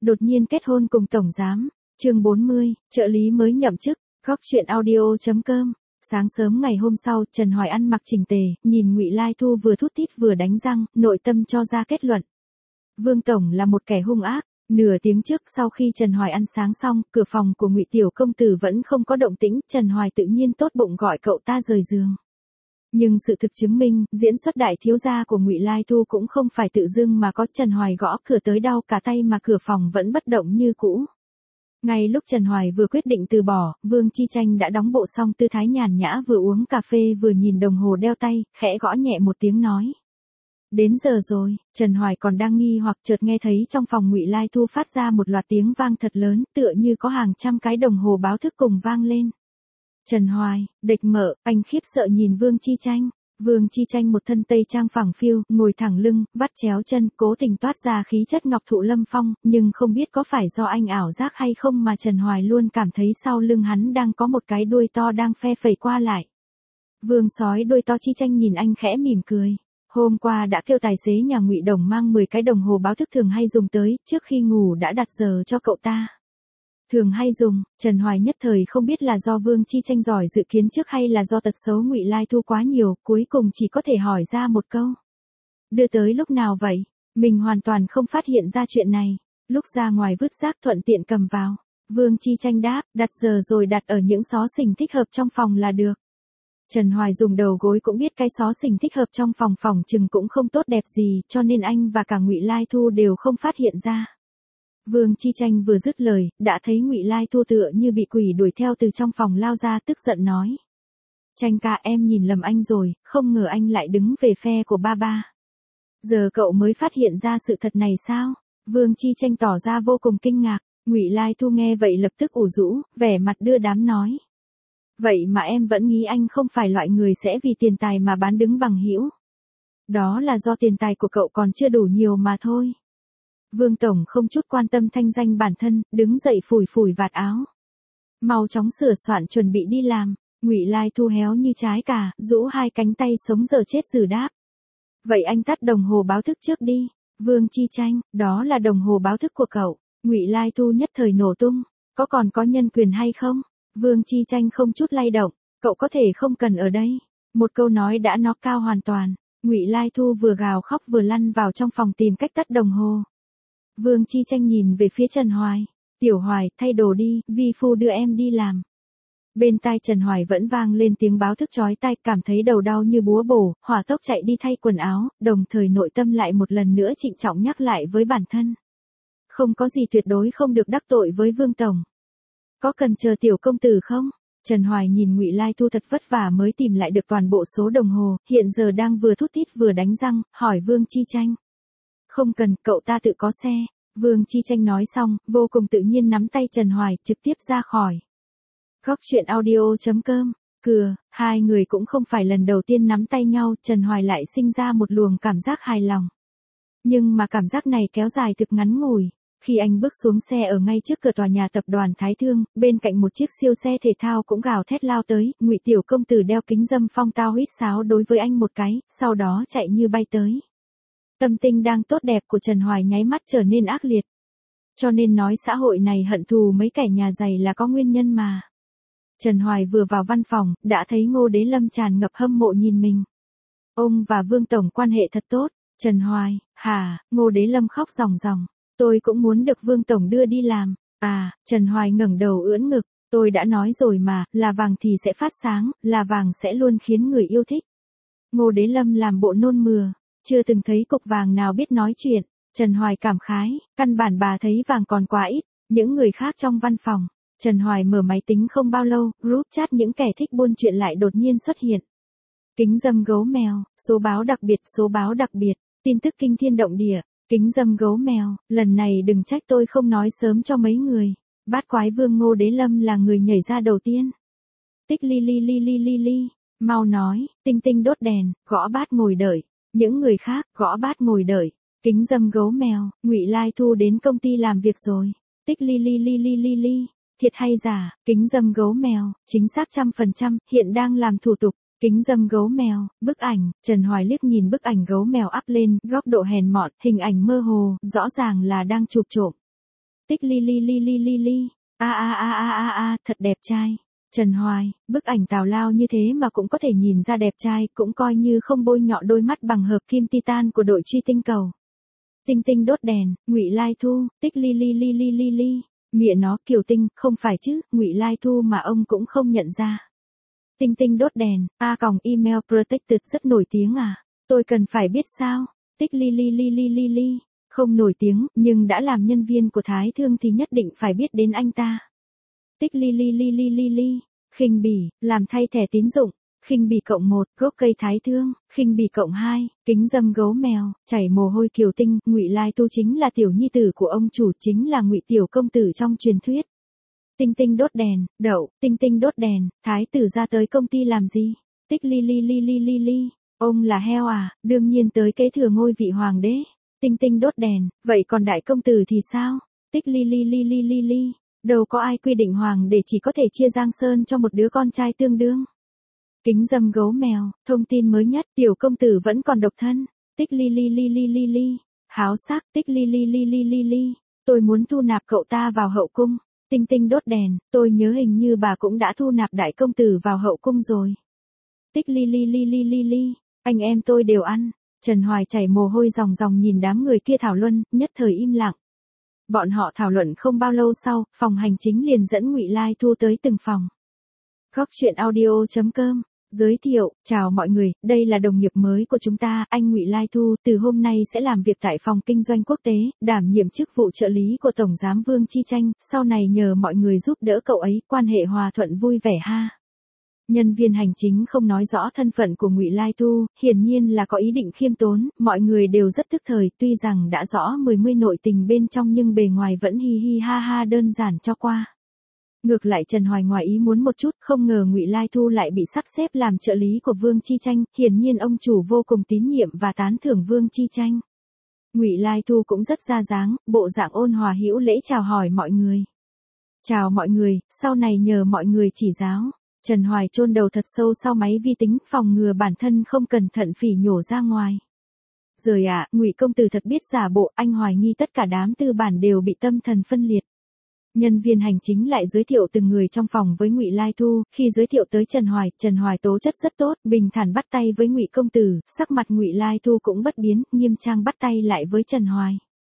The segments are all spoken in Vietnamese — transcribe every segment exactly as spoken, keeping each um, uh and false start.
đột nhiên kết hôn cùng tổng giám. Chương bốn mươi, trợ lý mới nhậm chức. Góc truyện audio.com. Sáng sớm ngày hôm sau, Trần Hoài ăn mặc chỉnh tề, nhìn Ngụy Lai Thu vừa thút thít vừa đánh răng, nội tâm cho ra kết luận. Vương tổng là một kẻ hung ác. Nửa tiếng trước sau khi Trần Hoài ăn sáng xong, cửa phòng của Ngụy tiểu công tử vẫn không có động tĩnh, Trần Hoài tự nhiên tốt bụng gọi cậu ta rời giường. Nhưng sự thực chứng minh, diễn xuất đại thiếu gia của Ngụy Lai Thu cũng không phải tự dưng mà có. Trần Hoài gõ cửa tới đau cả tay mà cửa phòng vẫn bất động như cũ. Ngay lúc Trần Hoài vừa quyết định từ bỏ, Vương Chi Tranh đã đóng bộ xong tư thái nhàn nhã, vừa uống cà phê vừa nhìn đồng hồ đeo tay, khẽ gõ nhẹ một tiếng nói. Đến giờ rồi. Trần Hoài còn đang nghi hoặc chợt nghe thấy trong phòng Ngụy Lai Thu phát ra một loạt tiếng vang thật lớn, tựa như có hàng trăm cái đồng hồ báo thức cùng vang lên. Trần Hoài, địch mợ, anh khiếp sợ nhìn Vương Chi Tranh. Vương Chi Tranh một thân tây trang phẳng phiu, ngồi thẳng lưng, vắt chéo chân, cố tình toát ra khí chất ngọc thụ lâm phong, nhưng không biết có phải do anh ảo giác hay không mà Trần Hoài luôn cảm thấy sau lưng hắn đang có một cái đuôi to đang phe phẩy qua lại. Vương sói đuôi to Chi Tranh nhìn anh khẽ mỉm cười. Hôm qua đã kêu tài xế nhà Ngụy Đồng mang mười cái đồng hồ báo thức thường hay dùng tới, trước khi ngủ đã đặt giờ cho cậu ta. Thường hay dùng. Trần Hoài nhất thời không biết là do Vương Chi Tranh giỏi dự kiến trước hay là do tật xấu Ngụy Lai Thu quá nhiều, cuối cùng chỉ có thể hỏi ra một câu. Đưa tới lúc nào vậy? Mình hoàn toàn không phát hiện ra chuyện này. Lúc ra ngoài vứt rác thuận tiện cầm vào. Vương Chi Tranh đáp, đặt giờ rồi đặt ở những xó xỉnh thích hợp trong phòng là được. Trần Hoài dùng đầu gối cũng biết cái xó xỉnh thích hợp trong phòng phòng chừng cũng không tốt đẹp gì, cho nên anh và cả Ngụy Lai Thu đều không phát hiện ra. Vương Chi Tranh vừa dứt lời, đã thấy Ngụy Lai Thu tựa như bị quỷ đuổi theo từ trong phòng lao ra, tức giận nói. Tranh ca, em nhìn lầm anh rồi, không ngờ anh lại đứng về phe của ba ba. Giờ cậu mới phát hiện ra sự thật này sao? Vương Chi Tranh tỏ ra vô cùng kinh ngạc. Ngụy Lai Thu nghe vậy lập tức ủ rũ, vẻ mặt đưa đám nói. Vậy mà em vẫn nghĩ anh không phải loại người sẽ vì tiền tài mà bán đứng bằng hữu. Đó là do tiền tài của cậu còn chưa đủ nhiều mà thôi. Vương tổng không chút quan tâm thanh danh bản thân, đứng dậy phủi phủi vạt áo. Mau chóng sửa soạn chuẩn bị đi làm. Ngụy Lai Thu héo như trái cà, rũ hai cánh tay sống giờ chết dừ đáp. Vậy anh tắt đồng hồ báo thức trước đi. Vương Chi Tranh, đó là đồng hồ báo thức của cậu. Ngụy Lai Thu nhất thời nổ tung. Có còn có nhân quyền hay không? Vương Chi Tranh không chút lay động. Cậu có thể không cần ở đây. Một câu nói đã knock cao hoàn toàn. Ngụy Lai Thu vừa gào khóc vừa lăn vào trong phòng tìm cách tắt đồng hồ. Vương Chi Tranh nhìn về phía Trần Hoài. Tiểu Hoài, thay đồ đi, vi phu đưa em đi làm. Bên tai Trần Hoài vẫn vang lên tiếng báo thức chói tai, cảm thấy đầu đau như búa bổ, hỏa tốc chạy đi thay quần áo, đồng thời nội tâm lại một lần nữa trịnh trọng nhắc lại với bản thân. Không có gì tuyệt đối không được đắc tội với Vương tổng. Có cần chờ tiểu công tử không? Trần Hoài nhìn Ngụy Lai Thu thật vất vả mới tìm lại được toàn bộ số đồng hồ, hiện giờ đang vừa thút thít vừa đánh răng, hỏi Vương Chi Tranh. Không cần, cậu ta tự có xe. Vương Chi Tranh nói xong, vô cùng tự nhiên nắm tay Trần Hoài, trực tiếp ra khỏi. Góc truyện audio.com. Cừa, hai người cũng không phải lần đầu tiên nắm tay nhau, Trần Hoài lại sinh ra một luồng cảm giác hài lòng. Nhưng mà cảm giác này kéo dài thực ngắn ngủi. Khi anh bước xuống xe ở ngay trước cửa tòa nhà tập đoàn Thái Thương, bên cạnh một chiếc siêu xe thể thao cũng gào thét lao tới, Ngụy tiểu công tử đeo kính râm phong tao huýt sáo đối với anh một cái, sau đó chạy như bay tới. Tâm tình đang tốt đẹp của Trần Hoài nháy mắt trở nên ác liệt. Cho nên nói xã hội này hận thù mấy kẻ nhà giàu là có nguyên nhân mà. Trần Hoài vừa vào văn phòng, đã thấy Ngô Đế Lâm tràn ngập hâm mộ nhìn mình. Ông và Vương tổng quan hệ thật tốt. Trần Hoài, hả? Ngô Đế Lâm khóc ròng ròng. Tôi cũng muốn được Vương tổng đưa đi làm. À, Trần Hoài ngẩng đầu ưỡn ngực. Tôi đã nói rồi mà, là vàng thì sẽ phát sáng, là vàng sẽ luôn khiến người yêu thích. Ngô Đế Lâm làm bộ nôn mửa. Chưa từng thấy cục vàng nào biết nói chuyện. Trần Hoài cảm khái, căn bản bà thấy vàng còn quá ít. Những người khác trong văn phòng. Trần Hoài mở máy tính không bao lâu, group chat những kẻ thích buôn chuyện lại đột nhiên xuất hiện. Kính râm gấu mèo, số báo đặc biệt, số báo đặc biệt, tin tức kinh thiên động địa. Kính râm gấu mèo, lần này đừng trách tôi không nói sớm cho mấy người. Bát quái vương Ngô Đế Lâm là người nhảy ra đầu tiên. Tích li li li li li li, mau nói, tinh tinh đốt đèn, gõ bát ngồi đợi. Những người khác, gõ bát ngồi đợi. Kính râm gấu mèo, Ngụy Lai Thu đến công ty làm việc rồi. Tích li li li li li li, thiệt hay giả, kính râm gấu mèo, chính xác trăm phần trăm, hiện đang làm thủ tục. Kính râm gấu mèo, bức ảnh, Trần Hoài liếc nhìn bức ảnh gấu mèo up lên, góc độ hèn mọn, hình ảnh mơ hồ, rõ ràng là đang chụp trộm. Tích li li li li li li. A a a a a a, thật đẹp trai. Trần Hoài, bức ảnh tào lao như thế mà cũng có thể nhìn ra đẹp trai, cũng coi như không bôi nhọ đôi mắt bằng hợp kim titan của đội truy tinh cầu. Tinh tinh đốt đèn, Ngụy Lai Thu, tích li li li li li li. Mẹ nó, Kiều Tinh, không phải chứ, Ngụy Lai Thu mà ông cũng không nhận ra. Tinh tinh đốt đèn, a còng email protected rất nổi tiếng à? Tôi cần phải biết sao? Tích li li li li li li. Không nổi tiếng, nhưng đã làm nhân viên của Thái Thương thì nhất định phải biết đến anh ta. Tích li li li li li li. Khinh bỉ, làm thay thẻ tín dụng. Khinh bỉ cộng một, gốc cây Thái Thương. Khinh bỉ cộng hai, kính dâm gấu mèo, chảy mồ hôi Kiều Tinh. Ngụy Lai Tu chính là tiểu nhi tử của ông chủ, chính là Ngụy tiểu công tử trong truyền thuyết. Tinh tinh đốt đèn, đậu, tinh tinh đốt đèn, thái tử ra tới công ty làm gì? Tích li li li li li li. Ông là heo à, đương nhiên tới kế thừa ngôi vị hoàng đế. Tinh tinh đốt đèn, vậy còn đại công tử thì sao? Tích li li li li li li. Đâu có ai quy định hoàng để chỉ có thể chia Giang Sơn cho một đứa con trai tương đương. Kính dâm gấu mèo, thông tin mới nhất, tiểu công tử vẫn còn độc thân. Tích li li li li li li. Háo sắc, tích li li li li li li. Tôi muốn thu nạp cậu ta vào hậu cung. Tinh tinh đốt đèn, tôi nhớ hình như bà cũng đã thu nạp đại công tử vào hậu cung rồi. Tích li li li li li li. Anh em tôi đều ăn. Trần Hoài chảy mồ hôi ròng ròng nhìn đám người kia thảo luận, nhất thời im lặng. Bọn họ thảo luận không bao lâu sau, phòng hành chính liền dẫn Ngụy Lai Thu tới từng phòng. Góc truyện audio chấm com giới thiệu, chào mọi người, đây là đồng nghiệp mới của chúng ta, anh Ngụy Lai Thu, từ hôm nay sẽ làm việc tại phòng kinh doanh quốc tế, đảm nhiệm chức vụ trợ lý của Tổng giám Vương Chi Tranh, sau này nhờ mọi người giúp đỡ cậu ấy, quan hệ hòa thuận vui vẻ ha. Nhân viên hành chính không nói rõ thân phận của Ngụy Lai Thu, hiển nhiên là có ý định khiêm tốn, mọi người đều rất tức thời, tuy rằng đã rõ mười mươi nội tình bên trong nhưng bề ngoài vẫn hi hi ha ha đơn giản cho qua. Ngược lại Trần Hoài ngoài ý muốn một chút, không ngờ Ngụy Lai Thu lại bị sắp xếp làm trợ lý của Vương Chi Tranh, hiển nhiên ông chủ vô cùng tín nhiệm và tán thưởng Vương Chi Tranh. Ngụy Lai Thu cũng rất ra dáng, bộ dạng ôn hòa hữu lễ chào hỏi mọi người. Chào mọi người, sau này nhờ mọi người chỉ giáo. Trần Hoài chôn đầu thật sâu sau máy vi tính, phòng ngừa bản thân không cẩn thận phỉ nhổ ra ngoài. Rồi ạ, à, Ngụy công tử thật biết giả bộ, anh hoài nghi tất cả đám tư bản đều bị tâm thần phân liệt. Nhân viên hành chính lại giới thiệu từng người trong phòng với Ngụy Lai Thu, khi giới thiệu tới Trần Hoài, Trần Hoài tố chất rất tốt, bình thản bắt tay với Ngụy công tử, sắc mặt Ngụy Lai Thu cũng bất biến, nghiêm trang bắt tay lại với Trần Hoài.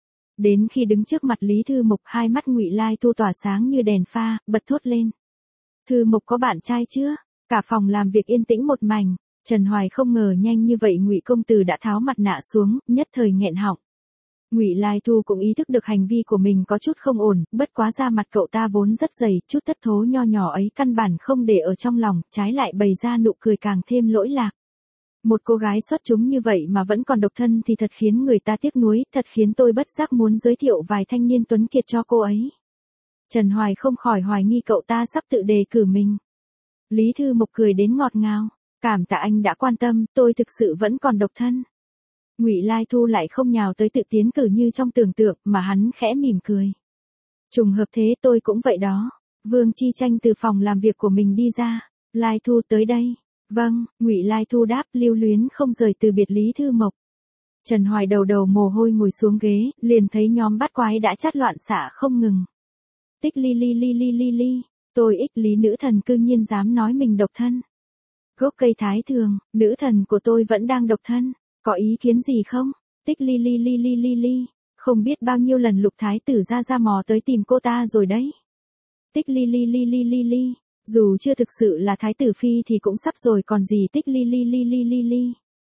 Đến khi đứng trước mặt Lý Thư Mục, hai mắt Ngụy Lai Thu tỏa sáng như đèn pha, bật thốt lên. Thư Mục có bạn trai chưa? Cả phòng làm việc yên tĩnh một mảnh. Trần Hoài không ngờ nhanh như vậy Ngụy công tử đã tháo mặt nạ xuống, nhất thời nghẹn họng. Ngụy Lai Thu cũng ý thức được hành vi của mình có chút không ổn, bất quá da mặt cậu ta vốn rất dày, chút thất thố nho nhỏ ấy căn bản không để ở trong lòng, trái lại bày ra nụ cười càng thêm lỗi lạc. Một cô gái xuất chúng như vậy mà vẫn còn độc thân thì thật khiến người ta tiếc nuối, thật khiến tôi bất giác muốn giới thiệu vài thanh niên tuấn kiệt cho cô ấy. Trần Hoài không khỏi hoài nghi cậu ta sắp tự đề cử mình. Lý Thư Mục cười đến ngọt ngào, cảm tạ anh đã quan tâm, tôi thực sự vẫn còn độc thân. Ngụy Lai Thu lại không nhào tới tự tiến cử như trong tưởng tượng, mà hắn khẽ mỉm cười. Trùng hợp thế tôi cũng vậy đó. Vương Chi Tranh từ phòng làm việc của mình đi ra. Lai Thu tới đây. Vâng, Ngụy Lai Thu đáp, lưu luyến không rời từ biệt Lý Thư Mộc. Trần Hoài đầu đầu mồ hôi ngồi xuống ghế, liền thấy nhóm bắt quái đã chát loạn xạ không ngừng. Tích li li li li li li, tôi ích Lý nữ thần cư nhiên dám nói mình độc thân. Gốc cây Thái Thường, nữ thần của tôi vẫn đang độc thân. Có ý kiến gì không? Tích li li li li li li. Không biết bao nhiêu lần Lục Thái tử ra ra mò tới tìm cô ta rồi đấy. Tích li li li li li li. Dù chưa thực sự là Thái tử phi thì cũng sắp rồi còn gì tích li li li li li li.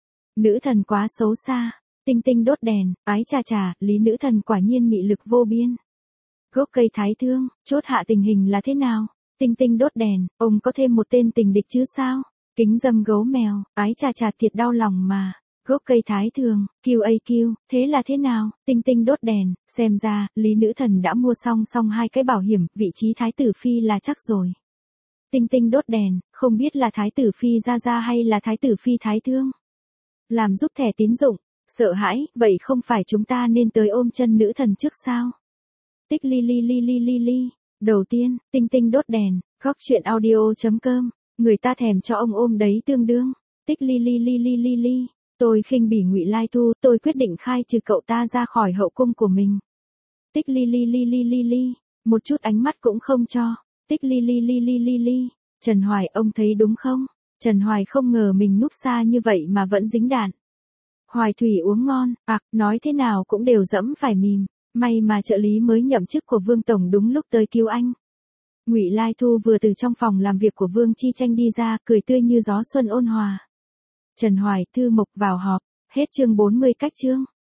Nữ thần quá xấu xa. Tinh tinh đốt đèn, ái chà chà, Lý nữ thần quả nhiên mị lực vô biên. Gốc cây Thái Thương, chốt hạ tình hình là thế nào? Tinh tinh đốt đèn, ông có thêm một tên tình địch chứ sao? Kính dâm gấu mèo, ái chà chà thiệt đau lòng mà. Gốc cây Thái Thường, Q A Q, thế là thế nào? Tinh tinh đốt đèn, xem ra, Lý nữ thần đã mua xong xong hai cái bảo hiểm, vị trí Thái tử phi là chắc rồi. Tinh tinh đốt đèn, không biết là Thái tử phi ra ra hay là Thái tử phi Thái Thương. Làm giúp thẻ tín dụng, sợ hãi, vậy không phải chúng ta nên tới ôm chân nữ thần trước sao? Tích li li li li li li. Đầu tiên, tinh tinh đốt đèn, góc truyện audio chấm com, người ta thèm cho ông ôm đấy tương đương. Tích li li li li li li. Tôi khinh bỉ Ngụy Lai Thu, tôi quyết định khai trừ cậu ta ra khỏi hậu cung của mình. Tích li li li li li li, một chút ánh mắt cũng không cho. Tích li li li li li li, Trần Hoài ông thấy đúng không? Trần Hoài không ngờ mình núp xa như vậy mà vẫn dính đạn. Hoài thủy uống ngon, ạc, nói thế nào cũng đều dẫm phải mìm, may mà trợ lý mới nhậm chức của Vương Tổng đúng lúc tới cứu anh. Ngụy Lai Thu vừa từ trong phòng làm việc của Vương Chi Tranh đi ra, cười tươi như gió xuân ôn hòa. Trần Hoài, Thư Mộc vào họp, hết chương bốn mươi cách chương.